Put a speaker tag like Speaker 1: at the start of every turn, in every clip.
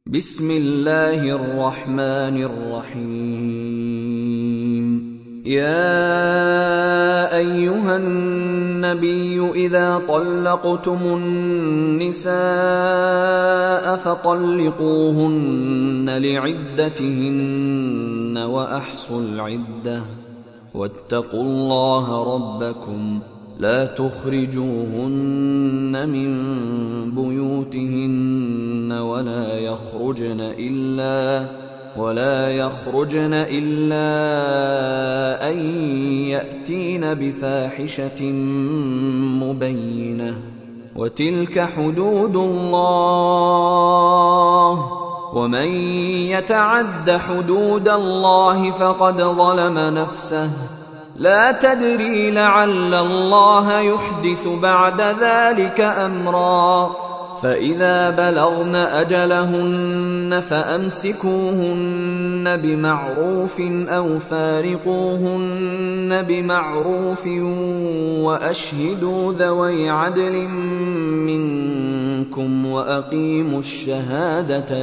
Speaker 1: بسم الله الرحمن الرحيم. يا أيها النبي إذا طلقتم النساء فطلقوهن لعدتهن وأحصوا العدة واتقوا الله ربكم لا تخرجوهن من بيوتهن ولا يخرجن إلا أن يأتين بفاحشة مبينة وتلك حدود الله ومن يتعد حدود الله فقد ظلم نفسه لا تدري لعل الله يحدث بعد ذلك أمرا. فإذا بلغن أجلهن فأمسكوهن بمعروف أو فارقوهن بمعروف وأشهدوا ذوي عدل منكم وأقيموا الشهادة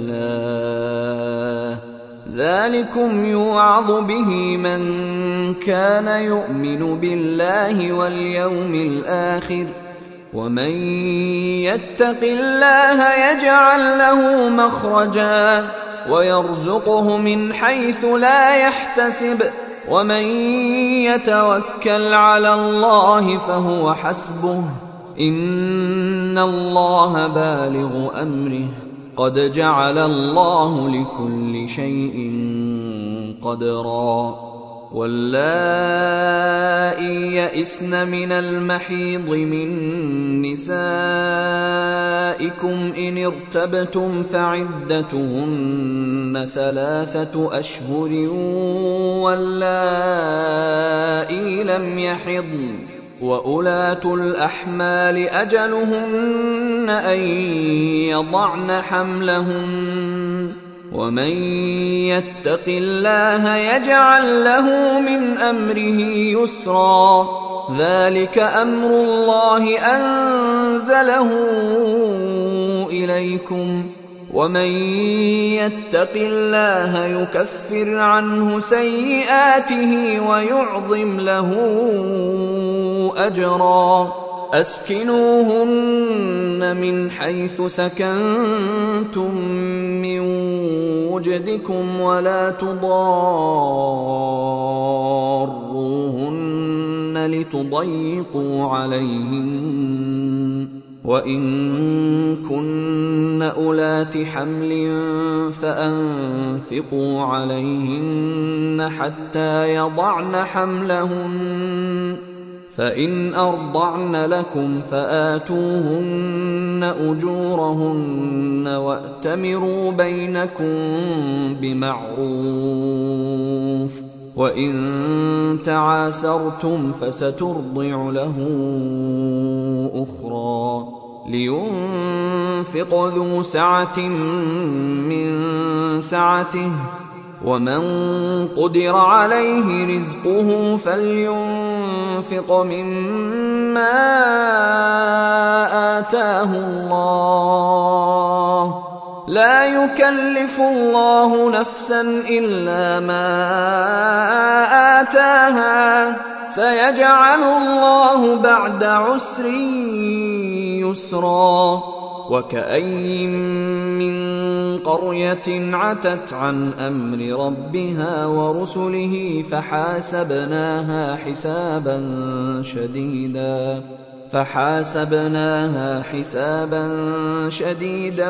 Speaker 1: لله ذلكم يوعظ به من كان يؤمن بالله واليوم الآخر ومن يتق الله يجعل له مخرجا ويرزقه من حيث لا يحتسب ومن يتوكل على الله فهو حسبه إن الله بالغ أمره قد جعل الله لكل شيء قدرا. واللائي يئسن من المحيض من نسائكم إن ارتبتم فعدتهن 3 أشهر واللائي لم يحضن وأولاة الأحمال أجلهن أن يضعن حملهن ومن يتق الله يجعل له من أمره يسرا ذلك أمر الله أنزله إليكم ومن يتق الله يكفر عنه سيئاته ويعظم له أجرا. أسكنوهن من حيث سكنتم من وجدكم ولا تضاروهن لتضيقوا عليهن وإن كن أولات حمل فأنفقوا عليهن حتى يضعن حملهن فإن أرضعن لكم فآتوهن أجورهن وأتمروا بينكم بمعروف وإن تعاسرتم فسترضع له أخرى. لينفق ذو سعة من سعته ومن قدر عليه رزقه فلينفق مما آتاه الله لا يكلف الله نفسا إلا ما آتاها سيجعل الله بعد عسر يسرا. وكأين من قرية عتت عن أمر ربها ورسله فحاسبناها حسابا شديدا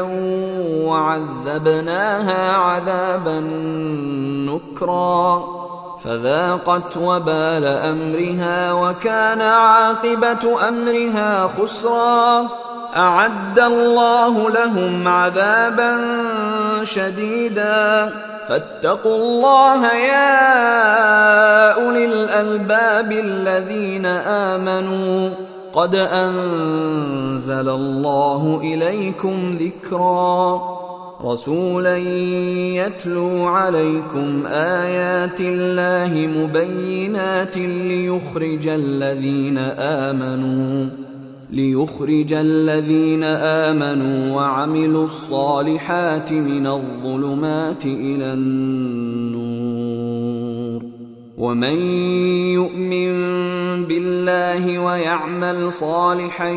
Speaker 1: وعذبناها عذابا نكرا فذاقت وبال أمرها وكان عاقبة أمرها خسرا. أعد الله لهم عذابا شديدا فاتقوا الله يا أولي الألباب الذين آمنوا قد أنزل الله إليكم ذكرا رسولا يتلو عليكم آيات الله مبينات ليخرج الذين آمنوا ليخرج الذين آمنوا وعملوا الصالحات من الظلمات إلى النور. ومن يؤمن بالله ويعمل صالحا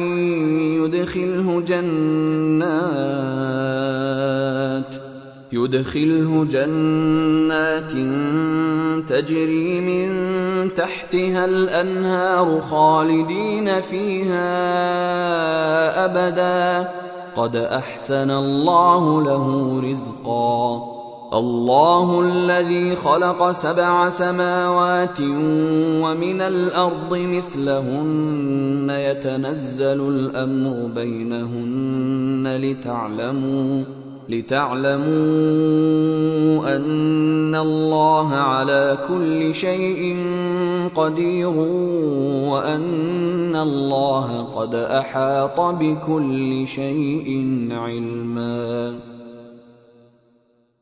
Speaker 1: يدخله جنات تجري من تحتها الأنهار خالدين فيها أبدا قد أحسن الله له رزقا. الله الذي خلق 7 سماوات ومن الأرض مثلهن يتنزل الأمر بينهن لتعلموا أن الله على كل شيء قدير وأن الله قد أحاط بكل شيء علما.